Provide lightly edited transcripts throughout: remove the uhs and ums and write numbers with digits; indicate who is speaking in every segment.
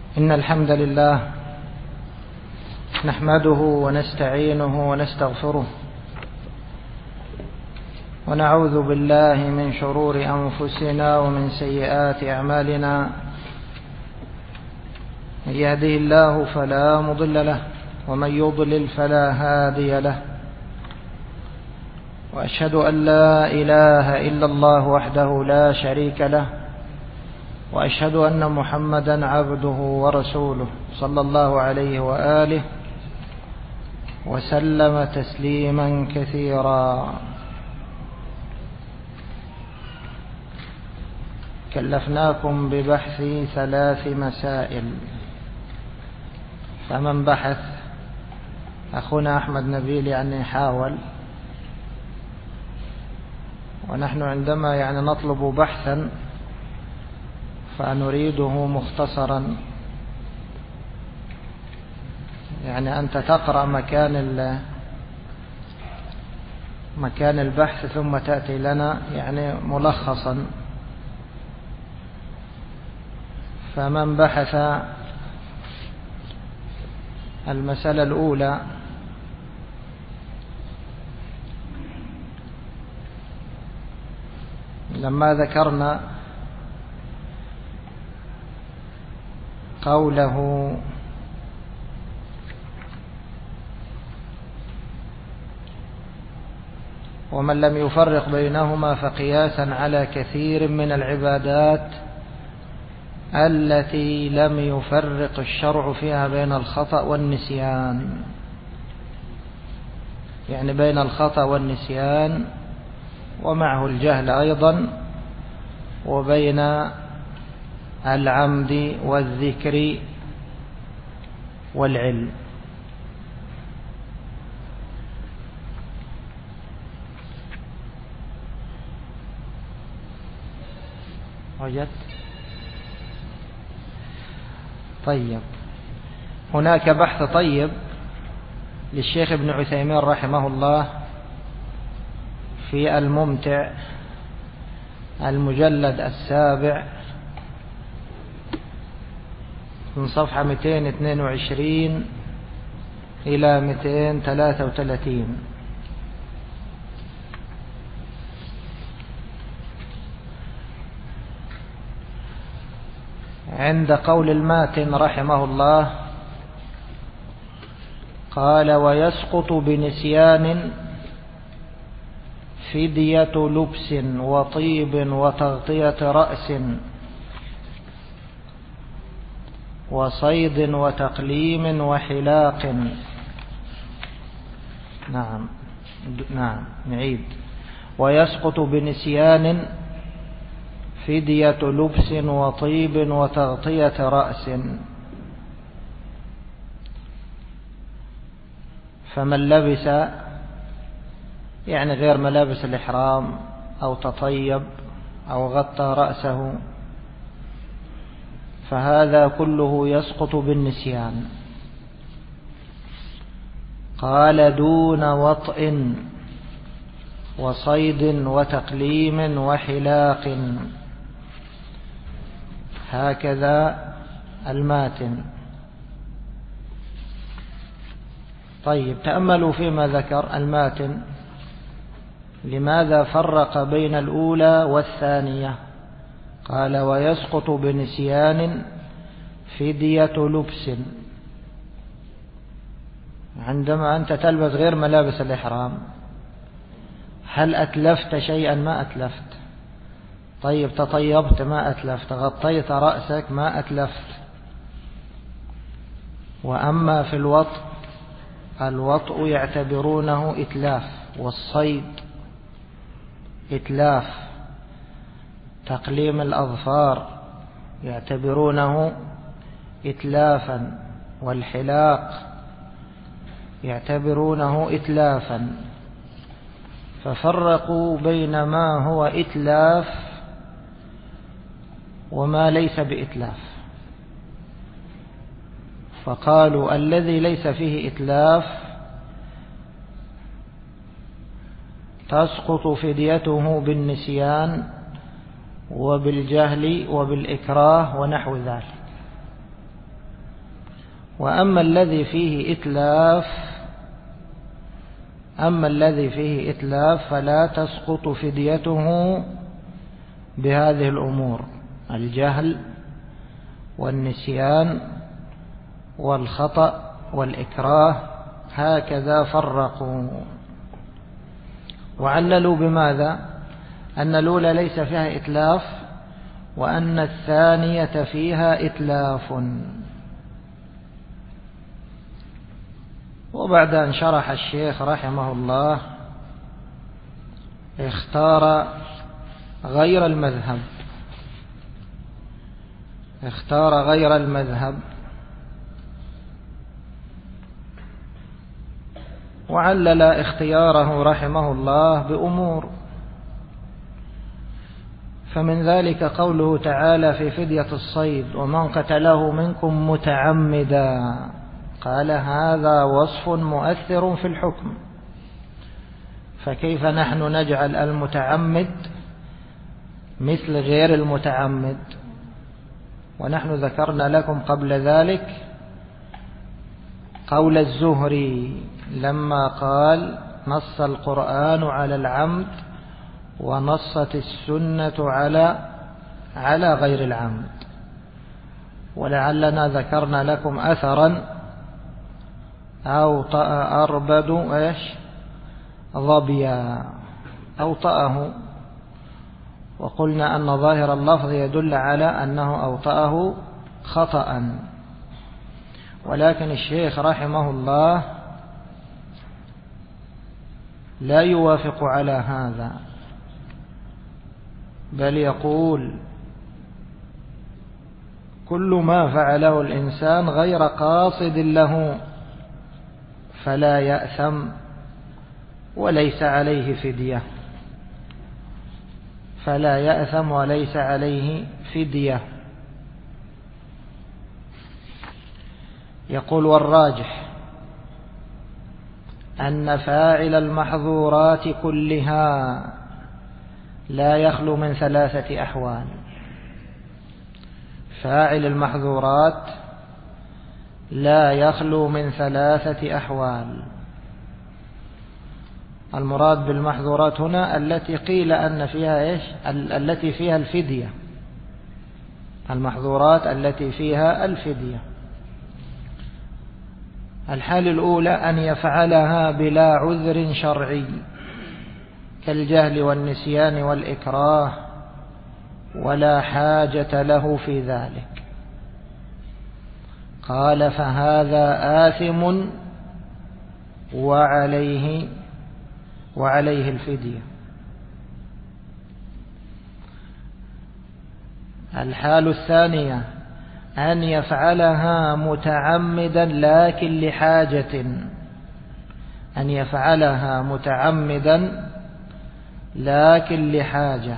Speaker 1: إن الحمد لله نحمده ونستعينه ونستغفره ونعوذ بالله من شرور أنفسنا ومن سيئات أعمالنا. من يهده الله فلا مضل له ومن يضلل فلا هادي له، وأشهد أن لا إله إلا الله وحده لا شريك له، وأشهد أن محمدا عبده ورسوله صلى الله عليه وآله وسلم تسليما كثيرا. كلفناكم ببحث 3 مسائل، فمن بحث أخونا أحمد نبيل يعني حاول، ونحن عندما نطلب بحثا فنريده مختصرا، أنت تقرأ مكان البحث ثم تأتي لنا ملخصا. فمن بحث المسألة الأولى لما ذكرنا قوله ومن لم يفرق بينهما فقياسا على كثير من العبادات التي لم يفرق الشرع فيها بين الخطأ والنسيان، بين الخطأ والنسيان ومعه الجهل أيضا، وبين العمد والذكر والعلم. وجدت؟ طيب، هناك بحث طيب للشيخ ابن عثيمين رحمه الله في الممتع المجلد 7 من صفحة 222 إلى 233. عند قول الماتن رحمه الله قال: ويسقط بنسيان فدية لبس وطيب وتغطية رأس وصيد وتقليم وحلاق. نعم نعيد: ويسقط بنسيان فدية لبس وطيب وتغطية رأس. فمن لبس غير ملابس الإحرام أو تطيب أو غطى رأسه فهذا كله يسقط بالنسيان. قال: دون وطئ وصيد وتقليم وحلاق. هكذا الماتن. طيب، تأملوا فيما ذكر الماتن. لماذا فرق بين الأولى والثانية؟ قال: ويسقط بنسيان فدية لبس. عندما أنت تلبس غير ملابس الإحرام، هل أتلفت شيئا؟ ما أتلفت. طيب، تطيبت؟ ما أتلفت. غطيت رأسك؟ ما أتلفت. وأما في الوطء يعتبرونه إتلاف، والصيد إتلاف، تقليم الأظفار يعتبرونه إتلافا، والحلاق يعتبرونه إتلافا. ففرقوا بين ما هو إتلاف وما ليس بإتلاف، فقالوا الذي ليس فيه إتلاف تسقط فديته بالنسيان وبالجهل وبالإكراه ونحو ذلك. وأما الذي فيه إتلاف فلا تسقط فديته بهذه الأمور: الجهل والنسيان والخطأ والإكراه. هكذا فرقوا وعللوا بماذا؟ أن الأولى ليس فيها إتلاف، وأن الثانية فيها إتلاف. وبعد أن شرح الشيخ رحمه الله اختار غير المذهب وعلل اختياره رحمه الله بأمور، فمن ذلك قوله تعالى في فدية الصيد: ومن قتله منكم متعمدا. قال: هذا وصف مؤثر في الحكم، فكيف نحن نجعل المتعمد مثل غير المتعمد؟ ونحن ذكرنا لكم قبل ذلك قول الزهري لما قال: نص القرآن على العمد ونصت السنة على غير العمد. ولعلنا ذكرنا لكم أثرا: أوطأ أربد ظبيا، أوطأه، وقلنا أن ظاهر اللفظ يدل على أنه أوطأه خطأ، ولكن الشيخ رحمه الله لا يوافق على هذا، بل يقول: كل ما فعله الإنسان غير قاصد له فلا يأثم وليس عليه فدية. يقول: والراجح أن فاعل المحظورات كلها لا يخلو من 3 أحوال. فاعل المحظورات لا يخلو من 3 أحوال. المراد بالمحظورات هنا التي قيل أن فيها التي فيها الفدية، المحظورات التي فيها الفدية. الحال الأولى أن يفعلها بلا عذر شرعي كالجهل والنسيان والإكراه ولا حاجة له في ذلك. قال: فهذا آثم وعليه الفدية. الحال الثانية أن يفعلها متعمدا لكن لحاجة، أن يفعلها متعمدا لكن لحاجة.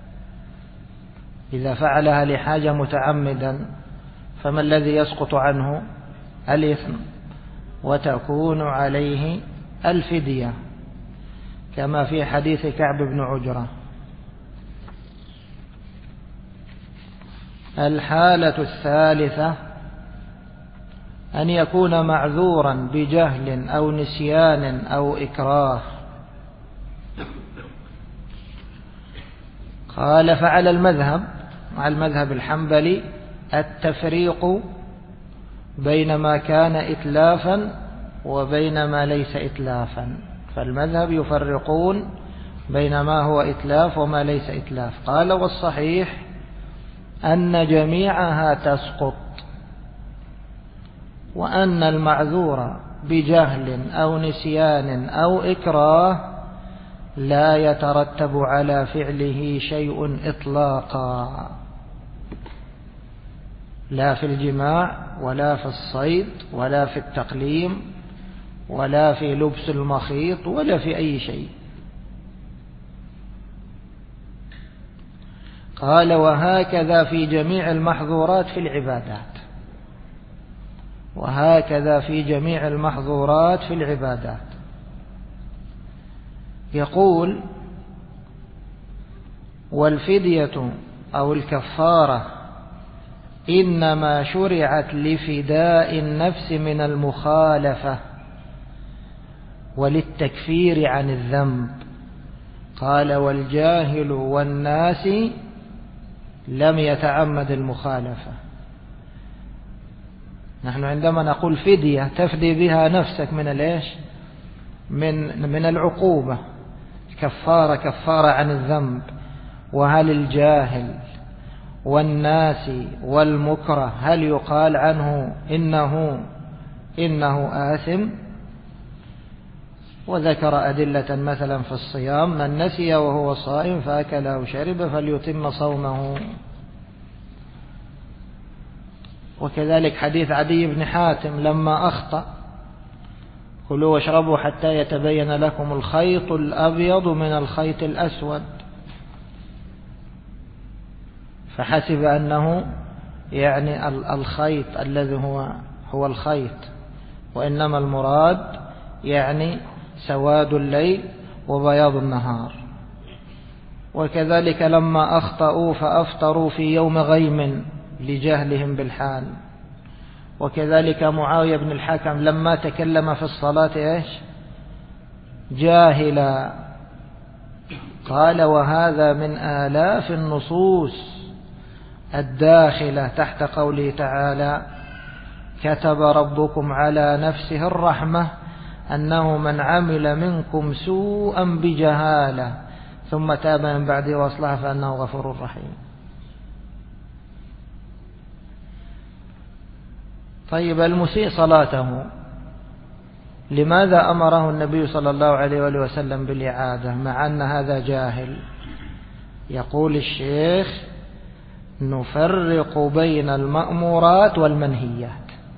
Speaker 1: إذا فعلها لحاجة متعمدا فما الذي يسقط عنه؟ الإثم، وتكون عليه الفدية، كما في حديث كعب بن عجرة. الحالة الثالثة أن يكون معذورا بجهل أو نسيان أو إكراه. قال: فعلى المذهب الحنبلي التفريق بين ما كان إتلافا وبين ما ليس إتلافا، فالمذهب يفرقون بين ما هو إتلاف وما ليس إتلاف. قال: والصحيح أن جميعها تسقط، وأن المعذور بجهل أو نسيان أو إكراه لا يترتب على فعله شيء إطلاقا، لا في الجماع ولا في الصيد ولا في التقليم ولا في لبس المخيط ولا في أي شيء. قال: وهكذا في جميع المحظورات في العبادات، وهكذا في جميع المحظورات في العبادات. يقول: والفدية أو الكفارة إنما شرعت لفداء النفس من المخالفة وللتكفير عن الذنب. قال والجاهل والناس لم يتعمد المخالفة. نحن عندما نقول فدية تفدي بها نفسك من الإيش؟ من العقوبة، كفارة عن الذنب. وهل الجاهل والناس والمكره هل يقال عنه إنه آثم؟ وذكر أدلة مثلا في الصيام: من نسي وهو صائم فأكل أو شرب فليتم صومه. وكذلك حديث عدي بن حاتم لما أخطأ: كلوا واشربوا حتى يتبين لكم الخيط الأبيض من الخيط الأسود، فحسب أنه يعني الخيط الذي هو الخيط، وإنما المراد يعني سواد الليل وبياض النهار. وكذلك لما أخطأوا فأفطروا في يوم غيم لجهلهم بالحال. وكذلك معاوية بن الحكم لما تكلم في الصلاة إيش؟ جاهلا. قال وهذا من آلاف النصوص الداخلة تحت قوله تعالى: كتب ربكم على نفسه الرحمة أنه من عمل منكم سوءا بجهالة ثم تاب من بعده وأصلح فأنه غفور رحيم. طيب، المسيء صلاته لماذا أمره النبي صلى الله عليه وآله وسلم بالإعادة مع أن هذا جاهل؟ يقول الشيخ: نفرق بين المأمورات والمنهيات.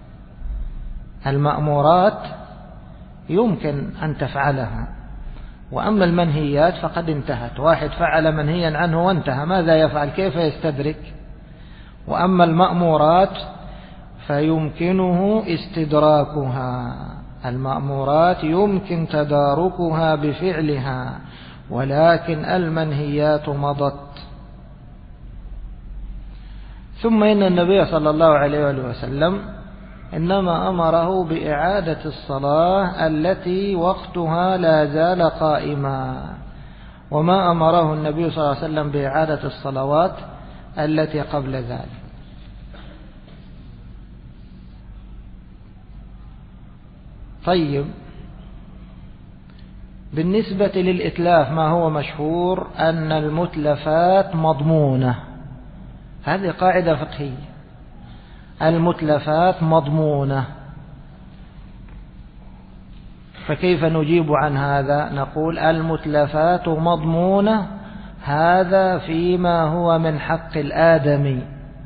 Speaker 1: المأمورات يمكن أن تفعلها، وأما المنهيات فقد انتهت. واحد فعل منهيا عنه وانتهى، ماذا يفعل؟ كيف يستدرك؟ وأما المأمورات فيمكنه استدراكها. المأمورات يمكن تداركها بفعلها، ولكن المنهيات مضت. ثم إن النبي صلى الله عليه وسلم إنما أمره بإعادة الصلاة التي وقتها لا زال قائما، وما أمره النبي صلى الله عليه وسلم بإعادة الصلوات التي قبل ذلك. طيب، بالنسبة للإتلاف ما هو مشهور أن المتلفات مضمونة. هذه قاعدة فقهية: المتلفات مضمونة. فكيف نجيب عن هذا؟ نقول المتلفات مضمونة، هذا فيما هو من حق الآدمي،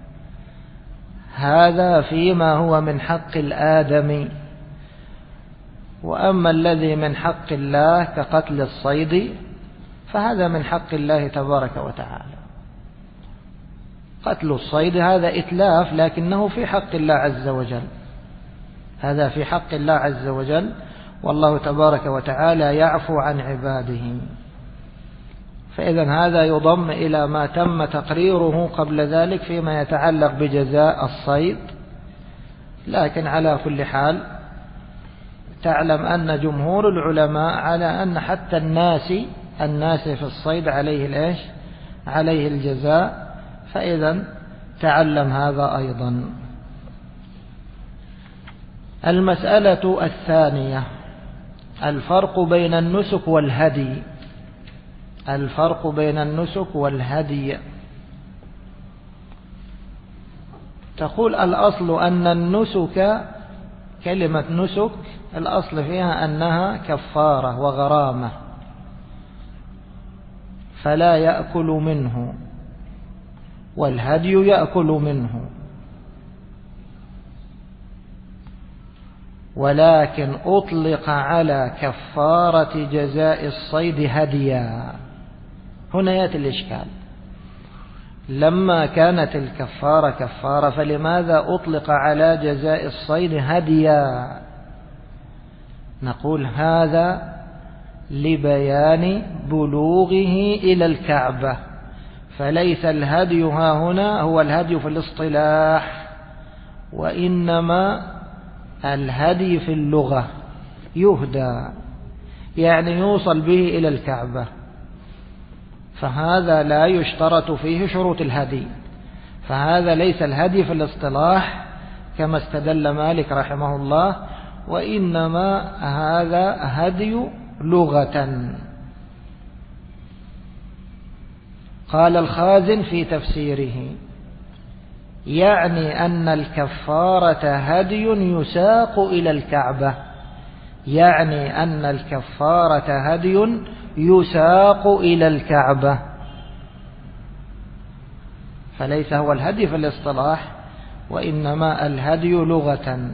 Speaker 1: هذا فيما هو من حق الآدمي. وأما الذي من حق الله كقتل الصيد فهذا من حق الله تبارك وتعالى. قتل الصيد هذا إتلاف، لكنه في حق الله عز وجل، هذا في حق الله عز وجل، والله تبارك وتعالى يعفو عن عباده. فإذا هذا يضم إلى ما تم تقريره قبل ذلك فيما يتعلق بجزاء الصيد. لكن على كل حال تعلم أن جمهور العلماء على أن حتى الناس في الصيد عليه الإيش؟ عليه الجزاء. فإذا تعلم هذا أيضا. المسألة الثانية: الفرق بين النسك والهدي. الفرق بين النسك والهدي. تقول الأصل أن النسك، كلمة نسك الأصل فيها أنها كفارة وغرامة، فلا يأكل منه، والهدي يأكل منه. ولكن أطلق على كفارة جزاء الصيد هديا. هنا يأتي الإشكال: لما كانت الكفارة كفارة فلماذا أطلق على جزاء الصيد هديا؟ نقول هذا لبيان بلوغه إلى الكعبة، فليس الهدي ها هنا هو الهدي في الاصطلاح، وإنما الهدي في اللغة يهدى، يعني يوصل به إلى الكعبة، فهذا لا يشترط فيه شروط الهدي، فهذا ليس الهدي في الاصطلاح كما استدل مالك رحمه الله، وإنما هذا هدي لغة. قال الخازن في تفسيره: يعني أن الكفارة هدي يساق إلى الكعبة، يعني أن الكفارة هدي يساق إلى الكعبة، فليس هو الهدي في الاصطلاح، وإنما الهدي لغة.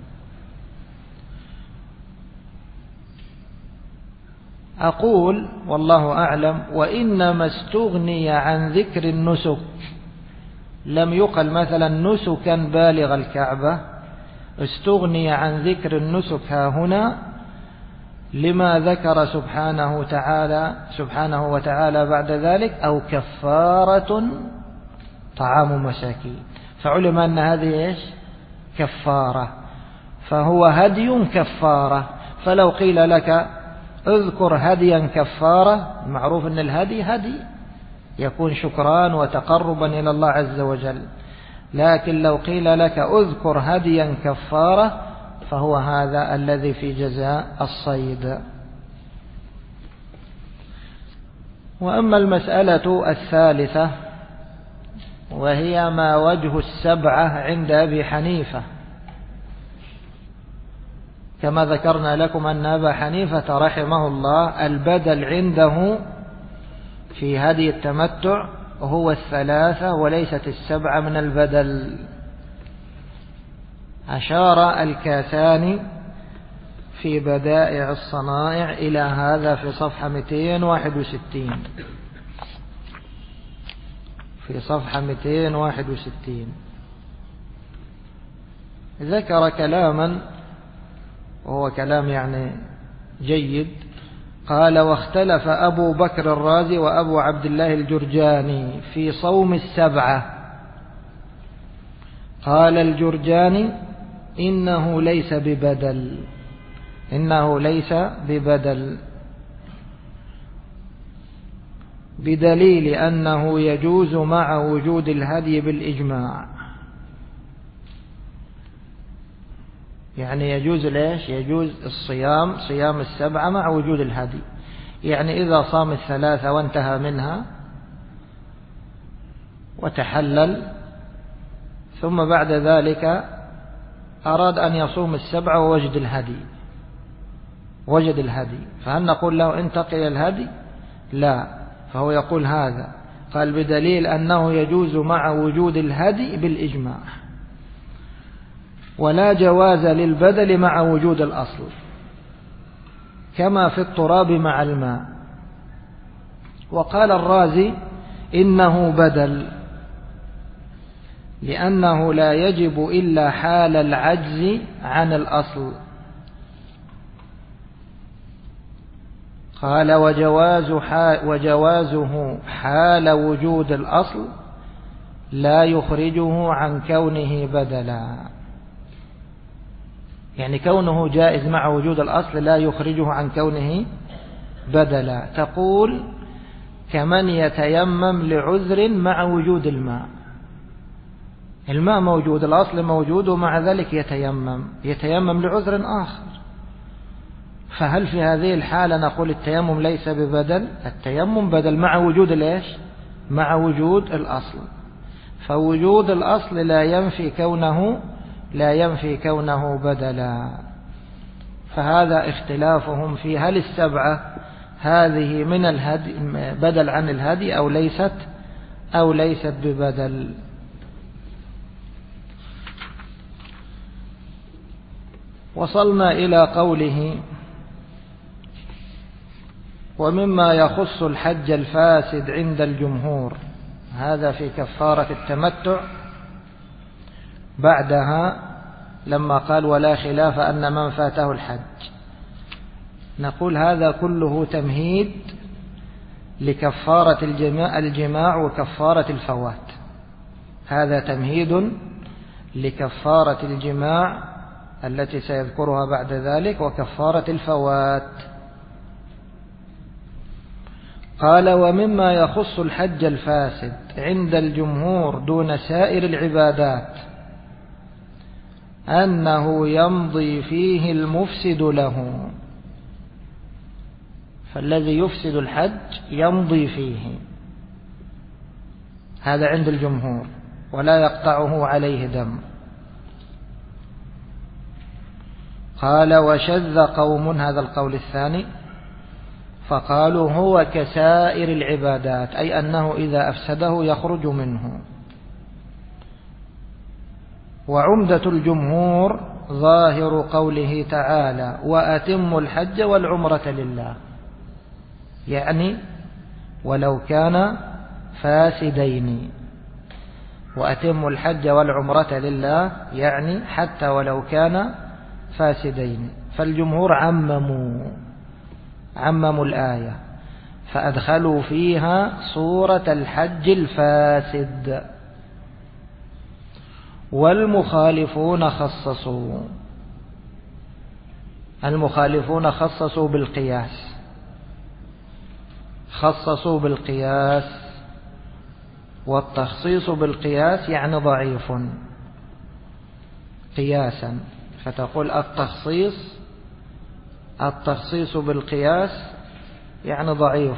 Speaker 1: أقول والله أعلم: وإنما استغني عن ذكر النسك، لم يقل مثلا نسكا بالغ الكعبة، استغني عن ذكر النسك ها هنا لما ذكر سبحانه وتعالى بعد ذلك: أو كفارة طعام مساكين، فعلم أن هذه إيش؟ كفارة، فهو هدي كفارة. فلو قيل لك اذكر هديا كفارة، معروف أن الهدي هدي يكون شكران وتقربا إلى الله عز وجل، لكن لو قيل لك اذكر هديا كفارة فهو هذا الذي في جزاء الصيد. وأما المسألة الثالثة وهي ما وجه السبعة عند أبي حنيفة، كما ذكرنا لكم أن أبا حنيفة رحمه الله البدل عنده في هدي التمتع هو 3 وليست 7 من البدل. أشار الكاساني في بدائع الصنائع إلى هذا في صفحة 261، في صفحة 261 ذكر كلاما وهو كلام يعني جيد. قال: واختلف أبو بكر الرازي وأبو عبد الله الجرجاني في صوم 7. قال الجرجاني: إنه ليس ببدل، إنه ليس ببدل، بدليل أنه يجوز مع وجود الهدي بالإجماع. يعني يجوز ليش؟ يجوز الصيام، صيام 7 مع وجود الهدي، يعني إذا صام 3 وانتهى منها وتحلل ثم بعد ذلك أراد أن يصوم 7 ووجد الهدي، وجد الهدي، فهل نقول له انتقل الهدي؟ لا، فهو يقول هذا. قال: بدليل أنه يجوز مع وجود الهدي بالإجماع، ولا جواز للبدل مع وجود الأصل، كما في التراب مع الماء. وقال الرازي: إنه بدل، لأنه لا يجب إلا حال العجز عن الأصل. قال: وجوازه حال وجود الأصل لا يخرجه عن كونه بدلا، يعني كونه جائز مع وجود الأصل لا يخرجه عن كونه بدلا. تقول: كمن يتيمم لعذر مع وجود الماء، الماء موجود، الأصل موجود، ومع ذلك يتيمم لعذر آخر، فهل في هذه الحالة نقول التيمم ليس ببدل؟ التيمم بدل مع وجود ليش؟ مع وجود الأصل، فوجود الأصل لا ينفي كونه بدلا. فهذا اختلافهم في هل 7 هذه من الهدي بدل عن الهدي أو ليست ببدل. وصلنا إلى قوله: ومما يخص الحج الفاسد عند الجمهور، هذا في كفارة التمتع. بعدها لما قال: ولا خلاف أن من فاته الحج، نقول هذا كله تمهيد لكفارة الجماع وكفارة الفوات. هذا تمهيد لكفارة الجماع التي سيذكرها بعد ذلك وكفارة الفوات. قال: ومما يخص الحج الفاسد عند الجمهور دون سائر العبادات أنه يمضي فيه المفسد له. فالذي يفسد الحج يمضي فيه، هذا عند الجمهور، ولا يقطعه عليه دم. قال: وشذ قوم، هذا القول الثاني، فقالوا هو كسائر العبادات، أي أنه إذا أفسده يخرج منه. وعمدة الجمهور ظاهر قوله تعالى: وأتموا الحج والعمرة لله، يعني ولو كان فاسدين. وأتموا الحج والعمرة لله يعني حتى ولو كان فاسدين. فالجمهور عمموا الآية فأدخلوا فيها صورة الحج الفاسد. والمخالفون خصصوا بالقياس، والتخصيص بالقياس يعني ضعيف قياسا. فتقول التخصيص بالقياس يعني ضعيف،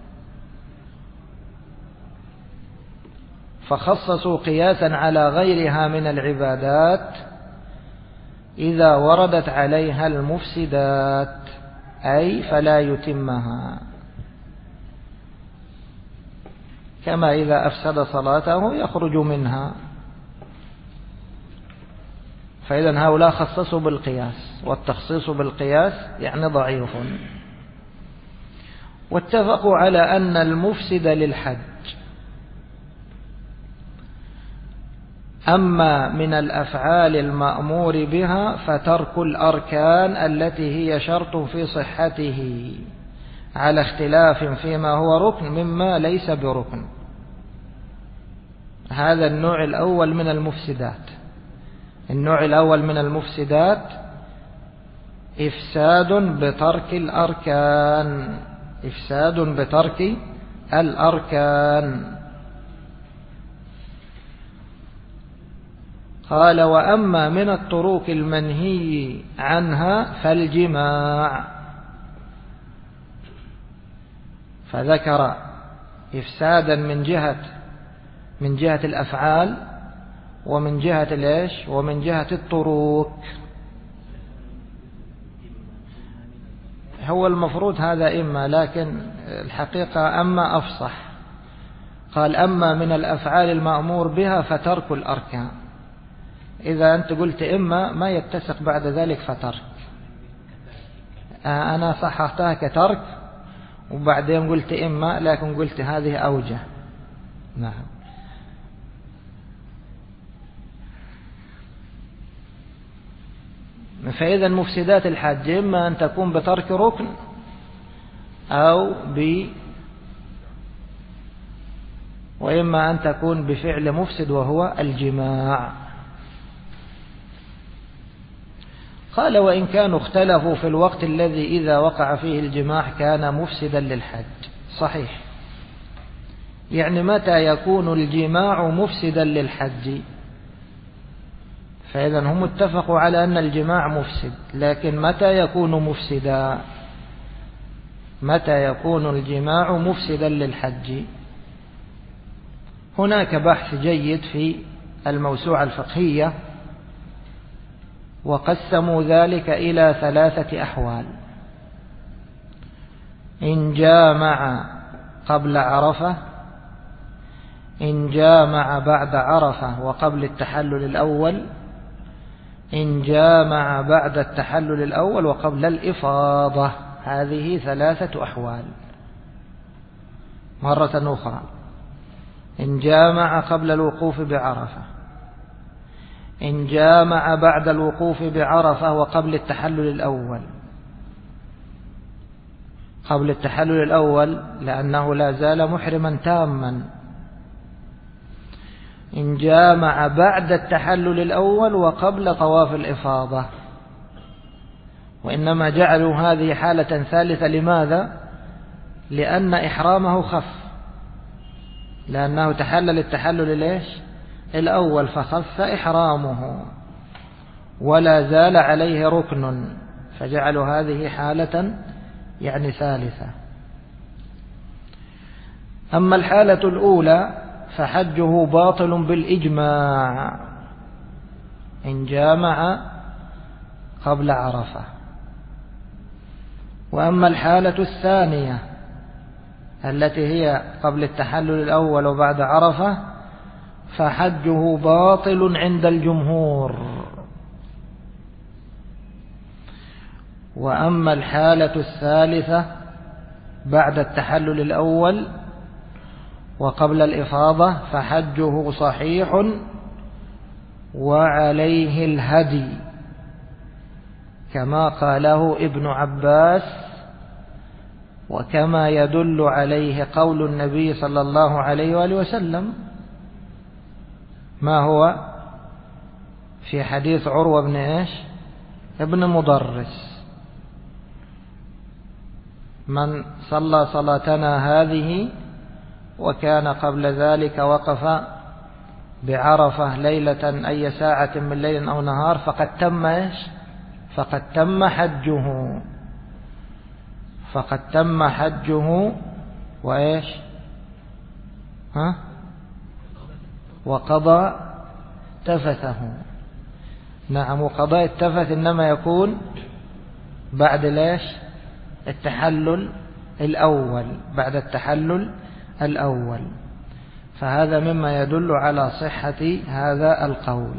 Speaker 1: فخصصوا قياسا على غيرها من العبادات إذا وردت عليها المفسدات، أي فلا يتمها، كما إذا أفسد صلاته يخرج منها. فإذا هؤلاء خصصوا بالقياس، والتخصيص بالقياس يعني ضعيف. واتفقوا على أن المفسد للحج أما من الأفعال المأمور بها فترك الأركان التي هي شرط في صحته، على اختلاف فيما هو ركن مما ليس بركن. هذا النوع الأول من المفسدات. النوع الأول من المفسدات إفساد بترك الأركان. قال: وأما من الطرق المنهي عنها فالجماع. فذكر إفسادا من جهة الأفعال، ومن جهة ومن جهة الطرق. هو المفروض هذا إما، لكن الحقيقة أما أفصح. قال: أما من الأفعال المأمور بها فترك الأركان. إذا أنت قلت إما ما يتسق بعد ذلك فترك. أنا صححتها كترك وبعدين قلت إما، لكن قلت هذه أوجه. نعم. فإذا مفسدات الحج إما أن تكون بترك ركن وإما أن تكون بفعل مفسد وهو الجماع. قال: وإن كانوا اختلفوا في الوقت الذي إذا وقع فيه الجماع كان مفسدا للحج. صحيح، يعني متى يكون الجماع مفسدا للحج؟ فإذا هم اتفقوا على أن الجماع مفسد، لكن متى يكون الجماع مفسدا للحج؟ هناك بحث جيد في الموسوعة الفقهية، وقسموا ذلك إلى 3 أحوال: إن جامع قبل عرفة، إن جامع بعد عرفة وقبل التحلل الأول، إن جامع بعد التحلل الأول وقبل الإفاضة. هذه 3 أحوال. مرة أخرى: إن جامع قبل الوقوف بعرفة، إن جامع بعد الوقوف بعرفة وقبل التحلل الأول، قبل التحلل الأول لأنه لا زال محرما تاما. إن جامع بعد التحلل الأول وقبل طواف الإفاضة. وإنما جعلوا هذه حالة ثالثة. لماذا؟ لأن إحرامه خف، لأنه تحلل التحلل الأول فخف إحرامه ولا زال عليه ركن، فجعلوا هذه حالة ثالثة. أما الحالة الأولى فحجه باطل بالإجماع إن جامع قبل عرفة. وأما الحالة الثانية التي هي قبل التحلل الأول وبعد عرفة فحجه باطل عند الجمهور. وأما الحالة الثالثة بعد التحلل الأول وقبل الإفاضة فحجه صحيح وعليه الهدي كما قاله ابن عباس، وكما يدل عليه قول النبي صلى الله عليه وآله وسلم. ما هو؟ في حديث عروة بن ابن مضرس: من صلى صلاتنا هذه وكان قبل ذلك وقف بعرفة ليلة أي ساعة من ليل أو نهار فقد تم حجه وقضى تفثه. نعم، وقضاء التفث إنما يكون بعد التحلل الأول، بعد التحلل الأول. فهذا مما يدل على صحة هذا القول.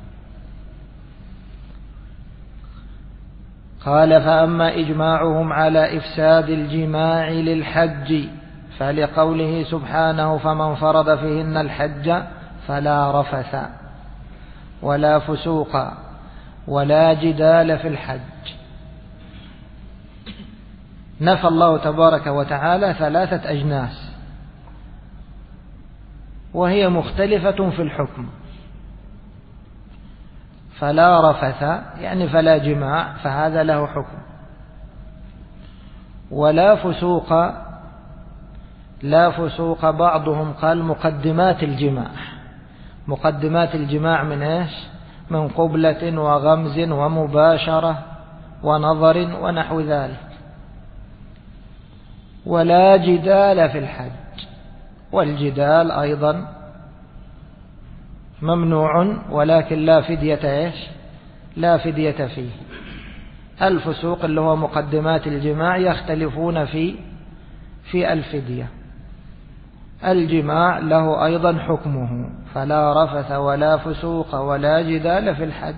Speaker 1: قال: فأما إجماعهم على إفساد الجماع للحج فلقوله سبحانه: فمن فرض فيهن الحج فلا رفث ولا فسوق ولا جدال في الحج. نفى الله تبارك وتعالى 3 أجناس وهي مختلفة في الحكم. فلا رفث فلا جماع، فهذا له حكم. ولا فسوق، لا فسوق بعضهم قال مقدمات الجماع. مقدمات الجماع من قبلة وغمز ومباشرة ونظر ونحو ذلك. ولا جدال في الحج، والجدال أيضا ممنوع ولكن لا فدية فيه. الفسوق اللي هو مقدمات الجماع يختلفون في الفدية. الجماع له أيضا حكمه، فلا رفث ولا فسوق ولا جدال في الحج.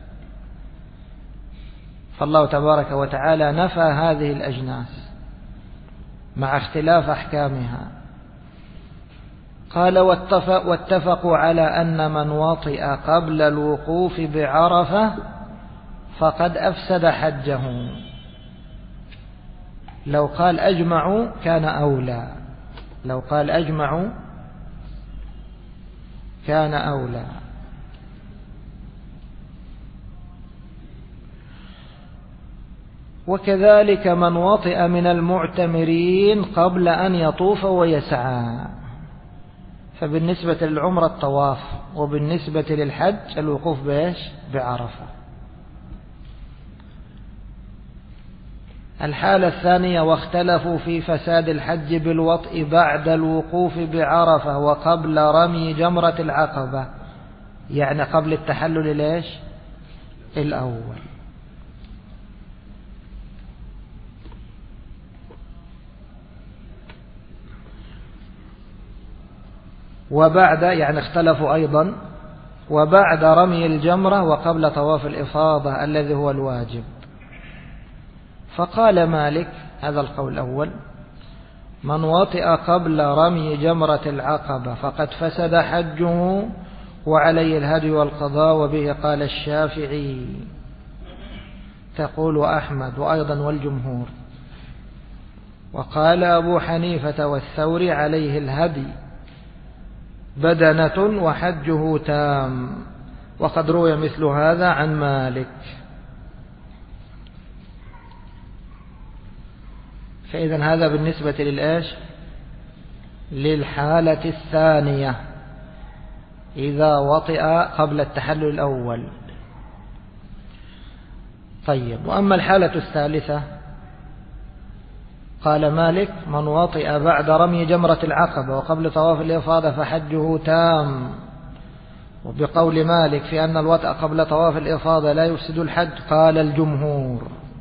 Speaker 1: فالله تبارك وتعالى نفى هذه الأجناس مع اختلاف أحكامها. قال: واتفقوا على أن من وطئ قبل الوقوف بعرفة فقد أفسد حجه. لو قال أجمعوا كان أولى، لو قال أجمعوا كان أولى. وكذلك من وطئ من المعتمرين قبل أن يطوف ويسعى. فبالنسبة للعمرة الطواف، وبالنسبة للحج الوقوف بعرفة. الحالة الثانية: واختلفوا في فساد الحج بالوطء بعد الوقوف بعرفة وقبل رمي جمرة العقبة، قبل التحلل الأول. وبعد اختلفوا أيضا وبعد رمي الجمرة وقبل طواف الإفاضة الذي هو الواجب. فقال مالك، هذا القول الأول: من وطئ قبل رمي جمرة العقبة فقد فسد حجه وعليه الهدي والقضاء، وبه قال الشافعي، تقول أحمد وأيضا والجمهور. وقال أبو حنيفة والثوري عليه الهدي بدنة وحجه تام، وقد روي مثل هذا عن مالك. فإذا هذا بالنسبة للإيش؟ للحالة الثانية إذا وطئ قبل التحلل الأول. طيب، وأما الحالة الثالثة قال مالك: من وطئ بعد رمي جمرة العقبة وقبل طواف الإفاضة فحجه تام. وبقول مالك في أن الوطئ قبل طواف الإفاضة لا يفسد الحج قال الجمهور،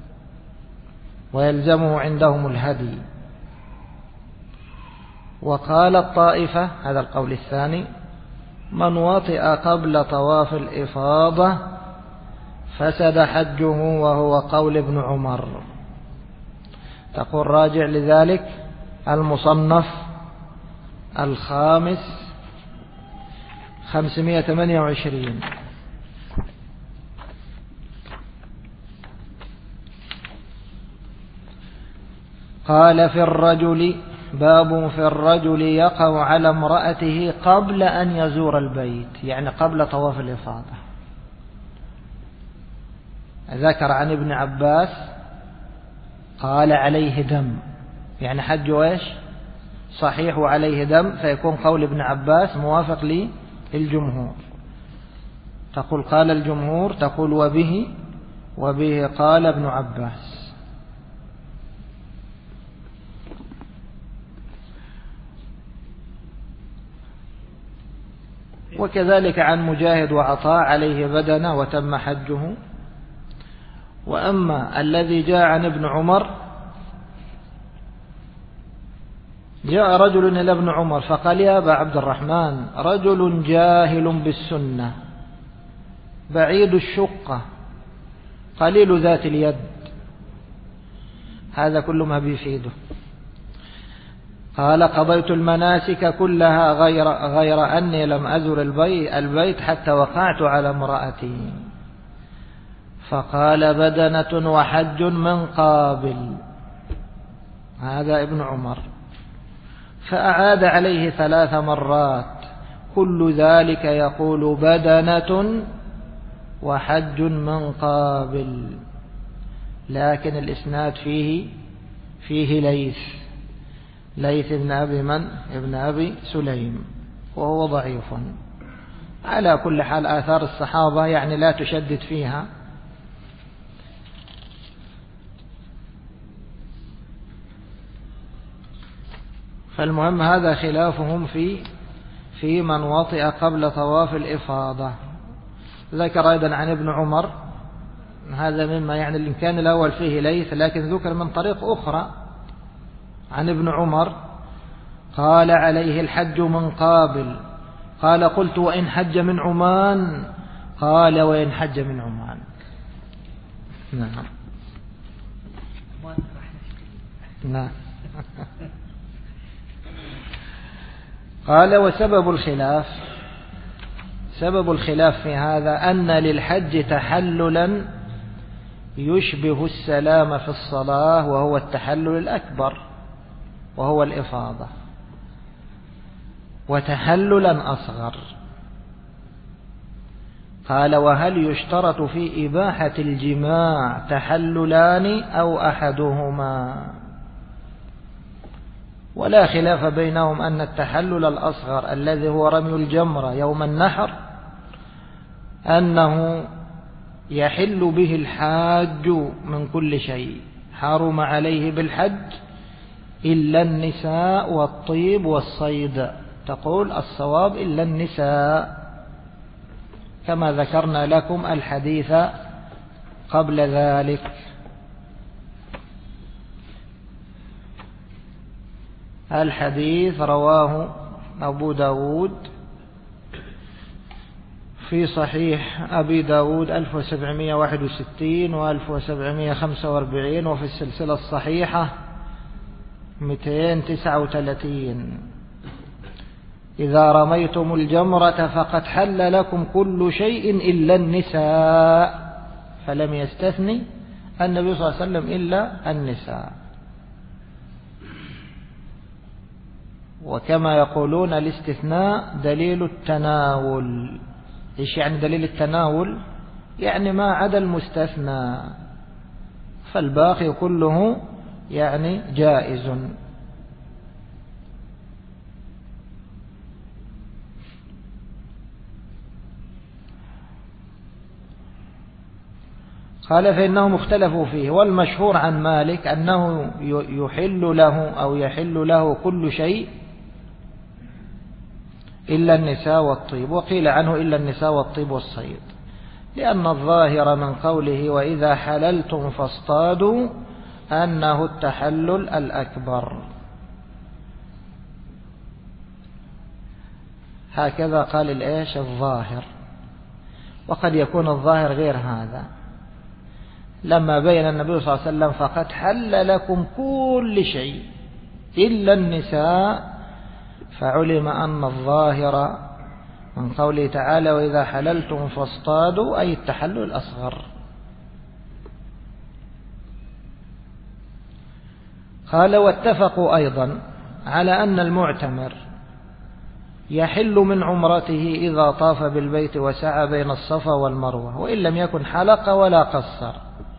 Speaker 1: ويلزمه عندهم الهدي. وقال الطائفة، هذا القول الثاني: من وطئ قبل طواف الإفاضة فسد حجه، وهو قول ابن عمر. تقول راجع لذلك المصنف الخامس 528. قال: في الرجل، باب في الرجل يقع على امرأته قبل أن يزور البيت، يعني قبل طواف الإفاضة. ذكر عن ابن عباس قال عليه دم، يعني حجه ايش؟ صحيح وعليه دم، فيكون قول ابن عباس موافق للجمهور. تقول قال الجمهور، تقول وبه قال ابن عباس. وكذلك عن مجاهد وعطاء عليه بدنة وتم حجه. وأما الذي جاء عن ابن عمر: جاء رجل إلى ابن عمر فقال: يا أبا عبد الرحمن، رجل جاهل بالسنة بعيد الشقة قليل ذات اليد. هذا كل ما بيفيده. قال: قضيت المناسك كلها غير أني لم أزر البيت حتى وقعت على امرأتي. فقال: بدنة وحج من قابل. هذا ابن عمر. فأعاد عليه 3 مرات، كل ذلك يقول بدنة وحج من قابل. لكن الإسناد فيه ليث ابن أبي سليم، وهو ضعيف. على كل حال آثار الصحابة يعني لا تشدد فيها. فالمهم هذا خلافهم في من وطئ قبل طواف الإفاضة. ذكر أيضا عن ابن عمر، هذا مما يعني الإمكان الأول فيه ليث، لكن ذكر من طريق أخرى عن ابن عمر قال: عليه الحج من قابل. قال: قلت: وإن حج من عمان؟ قال: وإن حج من عمان. نعم. نعم. قال: وسبب الخلاف في هذا أن للحج تحللا يشبه السلام في الصلاة، وهو التحلل الأكبر وهو الإفاضة، وتحللا أصغر. قال: وهل يشترط في إباحة الجماع تحللان أو أحدهما؟ ولا خلاف بينهم أن التحلل الأصغر الذي هو رمي الجمرة يوم النحر أنه يحل به الحاج من كل شيء، حرم عليه بالحج إلا النساء والطيب والصيد. تقول الصواب إلا النساء، كما ذكرنا لكم الحديث قبل ذلك. الحديث رواه أبو داود في صحيح أبي داود 1761 و1745، وفي السلسلة الصحيحة 239: إذا رميتم الجمرة فقد حل لكم كل شيء إلا النساء. فلم يستثني النبي صلى الله عليه وسلم إلا النساء. وكما يقولون الاستثناء دليل التناول. إيش يعني دليل التناول؟ يعني ما عدا المستثنى، فالباقي كله يعني جائز. قال فإنهم اختلفوا فيه، والمشهور عن مالك أنه يحل له أو يحل له كل شيء إلا النساء والطيب، وقيل عنه إلا النساء والطيب والصيد، لأن الظاهر من قوله وإذا حللتم فاصطادوا أنه التحلل الأكبر. هكذا قال الإيش الظاهر، وقد يكون الظاهر غير هذا. لما بين النبي صلى الله عليه وسلم فقد حل لكم كل شيء إلا النساء، فعلم أن الظاهر من قوله تعالى وإذا حللتم فاصطادوا أي التحلل الأصغر. قال واتفقوا أيضا على أن المعتمر يحل من عمرته إذا طاف بالبيت وسعى بين الصفا والمروة، وإن لم يكن حلق ولا قصر.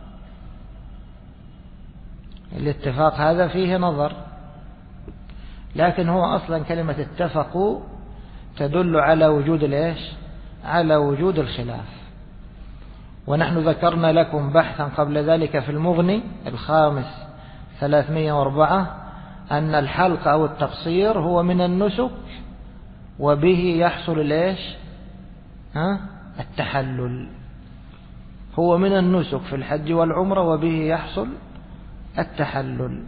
Speaker 1: الاتفاق هذا فيه نظر، لكن هو أصلا كلمة اتفقوا تدل على وجود الإيش؟ على وجود الخلاف. ونحن ذكرنا لكم بحثا قبل ذلك في المغني الخامس 304 أن الحلق أو التقصير هو من النسك، وبه يحصل الإيش؟ التحلل. هو من النسك في الحج والعمرة، وبه يحصل التحلل.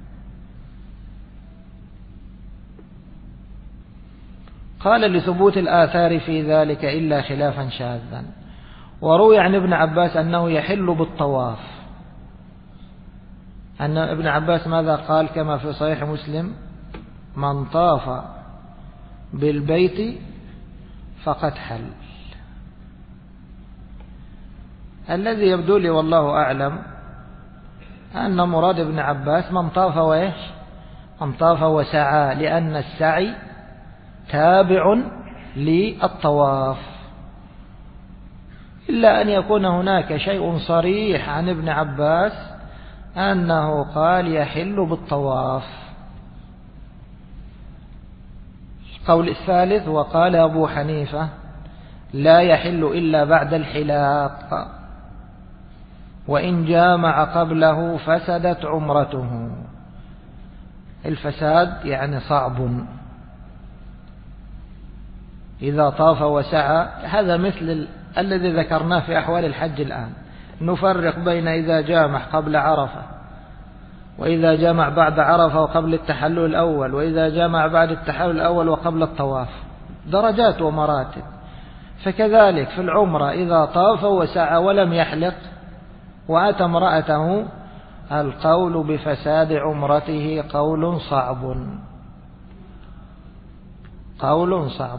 Speaker 1: قال لثبوت الآثار في ذلك إلا خلافا شاذا. وروي عن ابن عباس أنه يحل بالطواف، أن ابن عباس ماذا قال كما في صحيح مسلم؟ من طاف بالبيت فقد حل. الذي يبدو لي والله أعلم أن مراد ابن عباس من طاف وإيش؟ من طاف وسعى، لأن السعي تابع للطواف، إلا أن يكون هناك شيء صريح عن ابن عباس أنه قال يحل بالطواف. القول الثالث وقال أبو حنيفة لا يحل إلا بعد الحلاق، وإن جامع قبله فسدت عمرته. الفساد يعني صعب. إذا طاف وسعى، هذا مثل الذي ذكرناه في أحوال الحج الآن، نفرق بين إذا جامع قبل عرفة، وإذا جامع بعد عرفة وقبل التحلل الأول، وإذا جامع بعد التحلل الأول وقبل الطواف، درجات ومراتب. فكذلك في العمرة إذا طاف وسعى ولم يحلق وأتى امرأته، القول بفساد عمرته قول صعب، قول صعب.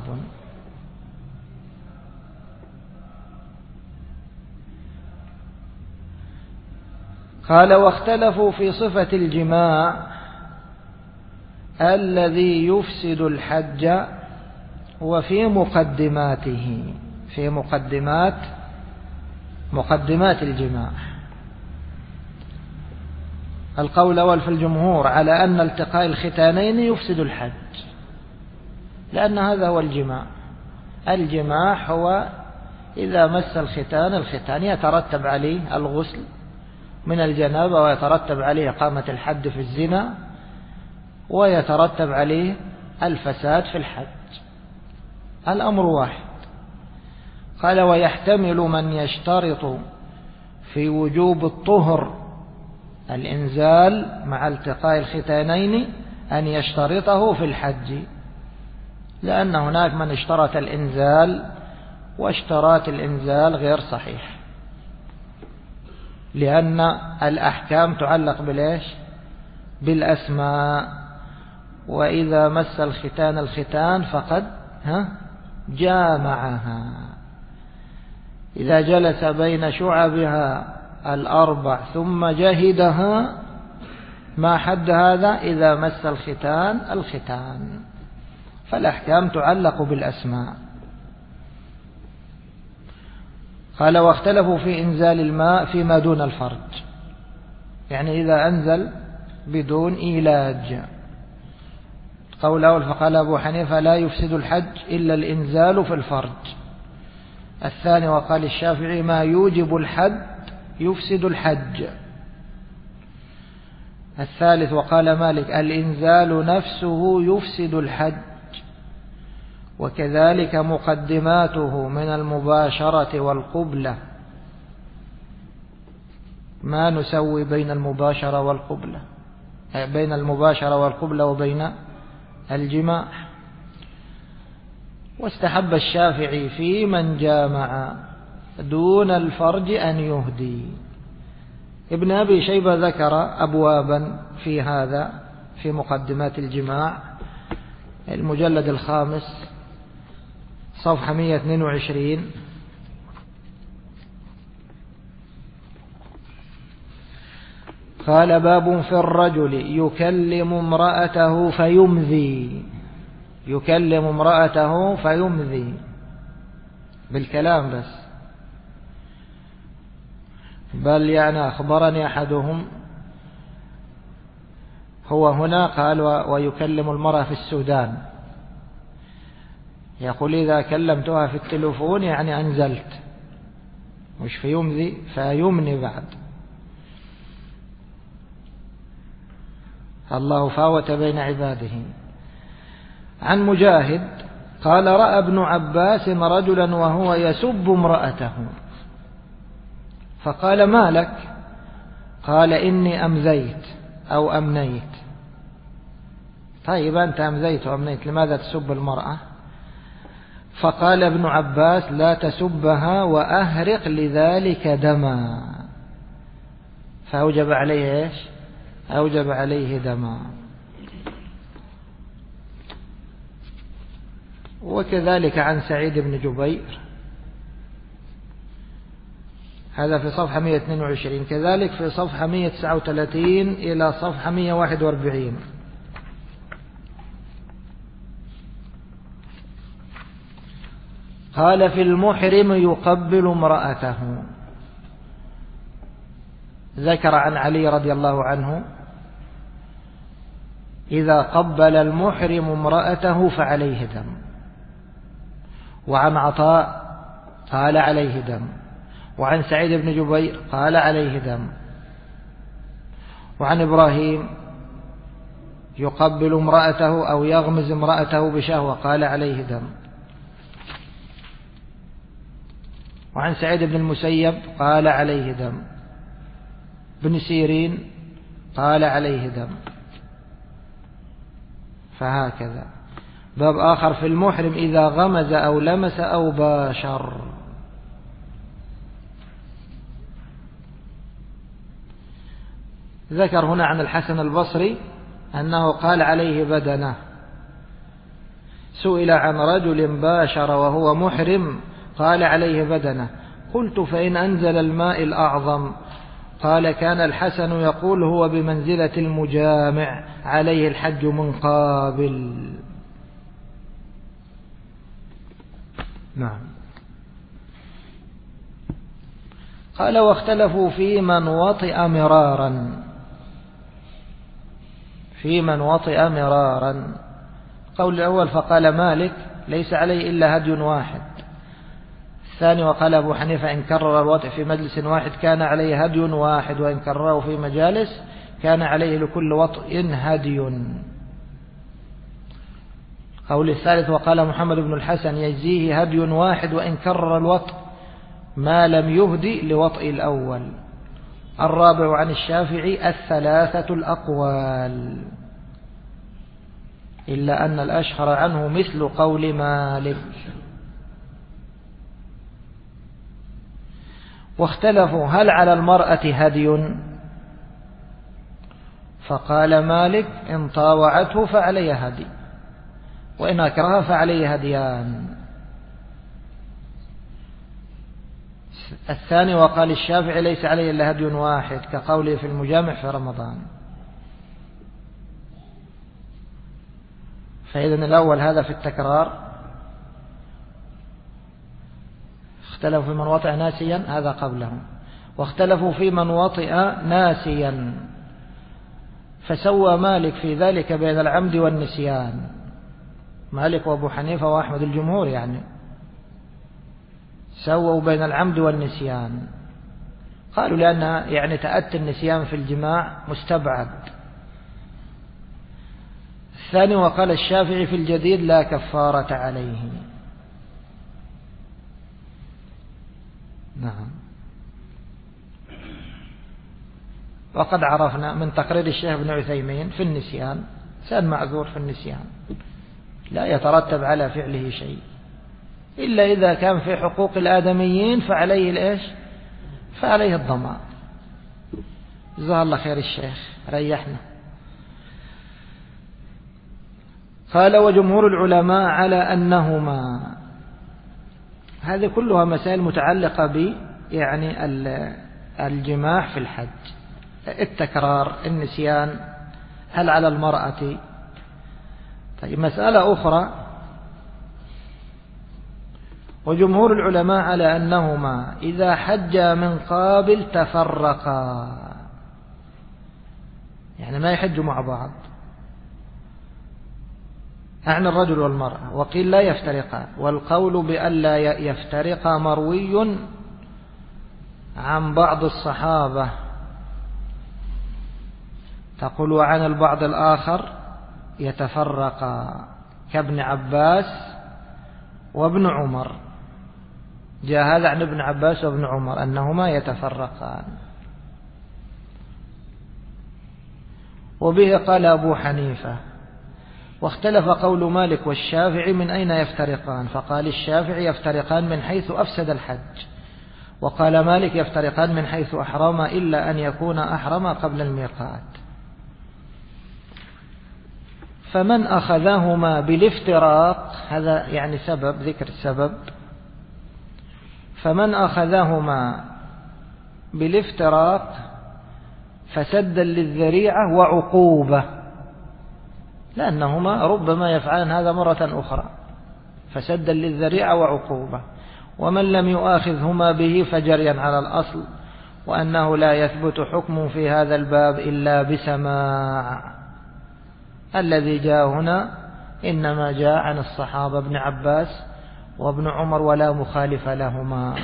Speaker 1: قال واختلفوا في صفة الجماع الذي يفسد الحج وفي مقدماته، في مقدمات الجماع. القول الأول في الجمهور على أن التقاء الختانين يفسد الحج، لأن هذا هو الجماع. الجماع هو إذا مس الختان يترتب عليه الغسل من الجنابة، ويترتب عليه إقامة الحد في الزنا، ويترتب عليه الفساد في الحج. الأمر واحد. قال ويحتمل من يشترط في وجوب الطهر الإنزال مع التقاء الختانين أن يشترطه في الحج، لأن هناك من اشترط الإنزال، واشتراط الإنزال غير صحيح، لأن الأحكام تعلق بالإيش؟ بالأسماء. وإذا مس الختان فقد جامعها. إذا جلس بين شعبها الأربع ثم جهدها، ما حد هذا؟ إذا مس الختان. فالأحكام تعلق بالأسماء. قال واختلفوا في إنزال الماء فيما دون الفرج، يعني إذا أنزل بدون إيلاج. قول أول فقال أبو حنيفة لا يفسد الحج إلا الإنزال في الفرج. الثاني وقال الشافعي ما يوجب الحد يفسد الحج. الثالث وقال مالك الإنزال نفسه يفسد الحج، وكذلك مقدماته من المباشرة والقبلة، ما نسوي بين المباشرة والقبلة، بين المباشرة والقبلة وبين الجماع. واستحب الشافعي في من جامع دون الفرج أن يهدي. ابن أبي شيبة ذكر أبوابا في هذا في مقدمات الجماع، المجلد الخامس صفحة 122. قال باب في الرجل يكلم امرأته فيمذي. يكلم امرأته فيمذي بالكلام بس، بل يعني أخبرني أحدهم هو هنا قال ويكلم المرأة في السودان، يقول إذا كلمتها في التلفون يعني أنزلت، مش فيمذي فيمني بعد. الله فاوت بين عباده. عن مجاهد قال رأى ابن عباس رجلا وهو يسب امرأته فقال ما لك؟ قال إني أمذيت أو أمنيت. طيب أنت أمذيت وأمنيت، لماذا تسب المرأة؟ فقال ابن عباس لا تسبها وأهرق لذلك دما. فأوجب عليه إيش؟ أوجب عليه دما. وكذلك عن سعيد بن جبير، هذا في صفحة 122. كذلك في صفحة 139 إلى صفحة 141. قال في المحرم يقبل امرأته. ذكر عن علي رضي الله عنه إذا قبل المحرم امرأته فعليه دم. وعن عطاء قال عليه دم. وعن سعيد بن جبير قال عليه دم. وعن إبراهيم يقبل امرأته أو يغمز امرأته بشهوة قال عليه دم. وعن سعيد بن المسيب قال عليه دم. بن سيرين قال عليه دم. فهكذا. باب آخر في المحرم إذا غمز أو لمس أو باشر. ذكر هنا عن الحسن البصري أنه قال عليه بدنه. سئل عن رجل باشر وهو محرم قال عليه بدنه. قلت فإن أنزل الماء الأعظم؟ قال كان الحسن يقول هو بمنزلة المجامع عليه الحج من قابل. نعم. قال واختلفوا في من وطئ مرارا. في من وطئ مرارا. قول الأول فقال مالك ليس عليه إلا هدي واحد. الثاني وقال أبو حنيفة إن كرر الوطئ في مجلس واحد كان عليه هدي واحد، وإن كرره في مجالس كان عليه لكل وطئ هدي. قول الثالث وقال محمد بن الحسن يجزيه هدي واحد وإن كرر الوطئ ما لم يهدي لوطئ الأول. الرابع عن الشافعي الثلاثة الأقوال، إلا أن الأشهر عنه مثل قول مالك. واختلفوا هل على المرأة هدي؟ فقال مالك إن طاوعته فعليه هدي، وإن أكرهها فعليه هديان. الثاني وقال الشافعي ليس عليه إلا هدي واحد كقوله في المجامع في رمضان. فإذن الأول هذا في التكرار، اختلفوا في من وطئ ناسيا هذا قبلهم، واختلفوا في من وطئ ناسيا، فسوى مالك في ذلك بين العمد والنسيان. مالك وأبو حنيفة وأحمد الجمهور يعني سووا بين العمد والنسيان، قالوا لأن يعني تأتي النسيان في الجماع مستبعد. الثاني وقال الشافعي في الجديد لا كفارة عليه. نعم. وقد عرفنا من تقرير الشيخ ابن عثيمين في النسيان، إنسان معذور في النسيان لا يترتب على فعله شيء إلا إذا كان في حقوق الآدميين فعليه الإيش؟ فعليه الضمان. جزاه الله خير الشيخ ريحنا. قال وجمهور العلماء على أنهما، هذه كلها مسائل متعلقة ب يعني الجماع في الحج، التكرار، النسيان، هل على المرأة. طيب مسألة أخرى، وجمهور العلماء على أنهما إذا حجا من قابل تفرقا، يعني ما يحجوا مع بعض، أعني الرجل والمرأة، وقيل لا يفترقا، والقول بألا يفترقا مروي عن بعض الصحابة، تقول وعن البعض الآخر يتفرقا كابن عباس وابن عمر، جاء هذا عن ابن عباس وابن عمر أنهما يتفرقان. وبه قال أبو حنيفة. واختلف قول مالك والشافعي من أين يفترقان، فقال الشافعي يفترقان من حيث أفسد الحج، وقال مالك يفترقان من حيث أحرم إلا أن يكون أحرم قبل الميقات. فمن أخذهما بالافتراق، هذا يعني سبب، ذكر السبب، فمن أخذهما بالافتراق فسدا للذريعة وعقوبة، لأنهما ربما يفعلان هذا مرة أخرى، فسدا للذريعة وعقوبة. ومن لم يؤاخذهما به فجريا على الأصل، وأنه لا يثبت حكم في هذا الباب إلا بسماع. الذي جاء هنا إنما جاء عن الصحابة ابن عباس وابن عمر ولا مخالف لهما،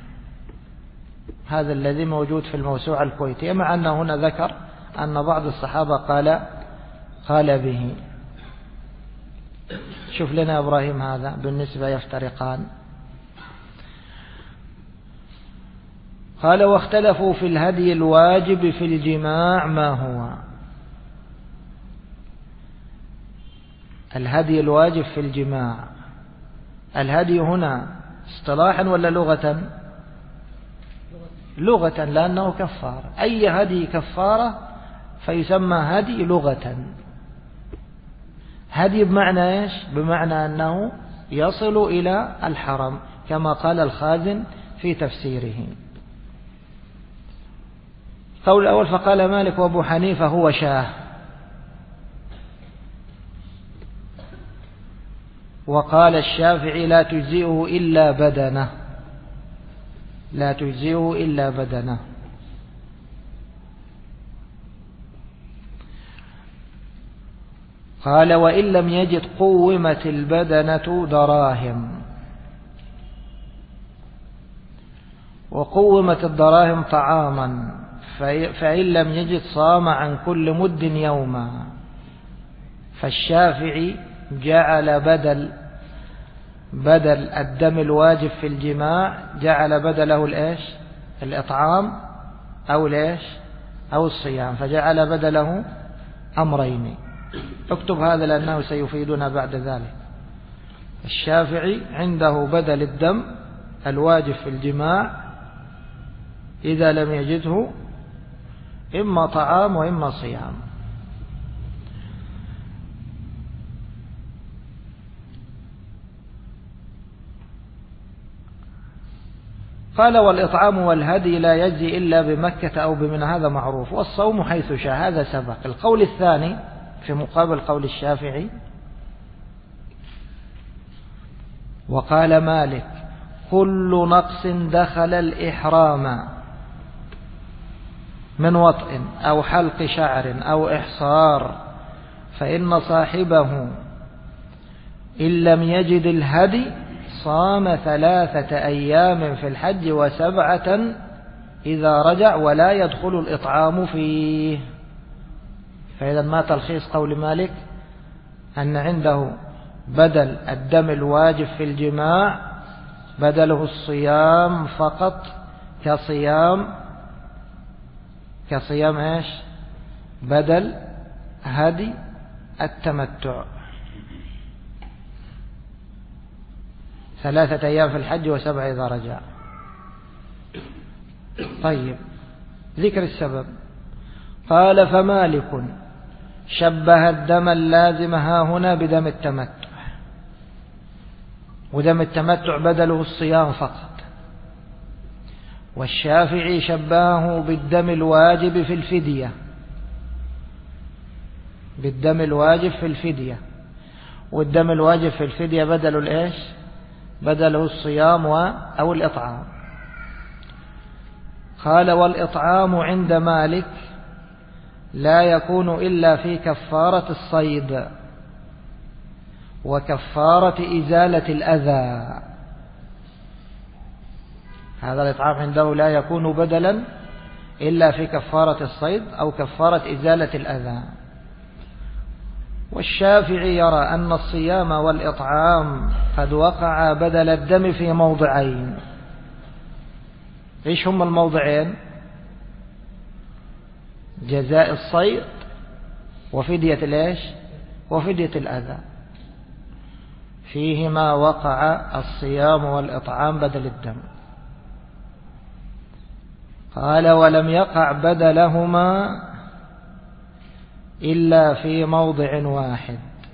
Speaker 1: هذا الذي موجود في الموسوعة الكويتية، مع أن هنا ذكر أن بعض الصحابة قال به. شوف لنا إبراهيم هذا بالنسبة يفترقان. قال واختلفوا في الهدي الواجب في الجماع ما هو. الهدي الواجب في الجماع، الهدي هنا اصطلاحا ولا لغة؟ لغة، لأنه كفارة، أي هدي كفارة فيسمى هدي لغة. هدي بمعنى إيش؟ بمعنى أنه يصل إلى الحرم كما قال الخازن في تفسيره. قول الأول فقال مالك وأبو حنيفة هو شاه، وقال الشافعي لا تجزئه إلا بدنه، لا تجزئه إلا بدنه. قال وإن لم يجد قومت البدنة دراهم، وقومت الدراهم طعاما، فإن لم يجد صام عن كل مد يوما. فالشافعي جعل بدل الدم الواجب في الجماع، جعل بدله الإيش؟ الإطعام أو الإيش؟ أو الصيام، فجعل بدله أمرين. اكتب هذا لأنه سيفيدنا بعد ذلك. الشافعي عنده بدل الدم الواجب في الجماع إذا لم يجده إما طعام وإما صيام. قال والإطعام والهدي لا يجزي إلا بمكة أو بمنى، هذا معروف، والصوم حيث شاء، هذا سبق. القول الثاني في مقابل قول الشافعي وقال مالك كل نقص دخل الإحرام من وطء أو حلق شعر أو إحصار فإن صاحبه إن لم يجد الهدي صام 3 أيام في الحج و7 إذا رجع ولا يدخل الإطعام فيه. فإذا ما تلخيص قول مالك أن عنده بدل الدم الواجب في الجماع بدله الصيام فقط كصيام ايش؟ بدل هدي التمتع 3 أيام في الحج و7 إذا رجع. طيب ذكر السبب. قال فمالك شبه الدم اللازم ها هنا بدم التمتع، ودم التمتع بدله الصيام فقط. والشافعي شبهه بالدم الواجب في الفدية، بالدم الواجب في الفدية، والدم الواجب في الفدية بدل الإيش؟ بدله الصيام أو الإطعام. قال والإطعام عند مالك لا يكون إلا في كفارة الصيد وكفارة إزالة الأذى. هذا الإطعام عنده لا يكون بدلا إلا في كفارة الصيد أو كفارة إزالة الأذى. والشافعي يرى أن الصيام والإطعام قد وقع بدل الدم في موضعين. إيش هم الموضعين؟ جزاء الصيد وفدية الإيش؟ وفدية الأذى. فيهما وقع الصيام والإطعام بدل الدم. قال ولم يقع بدلهما إلا في موضع واحد.